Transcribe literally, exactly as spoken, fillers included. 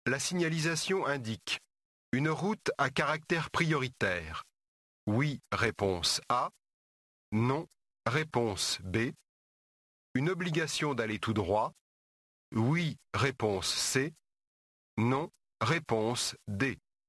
La signalisation indique une route à caractère prioritaire. Oui, réponse A. Non, réponse B. Une obligation d'aller tout droit. Oui, réponse C. Non, réponse D.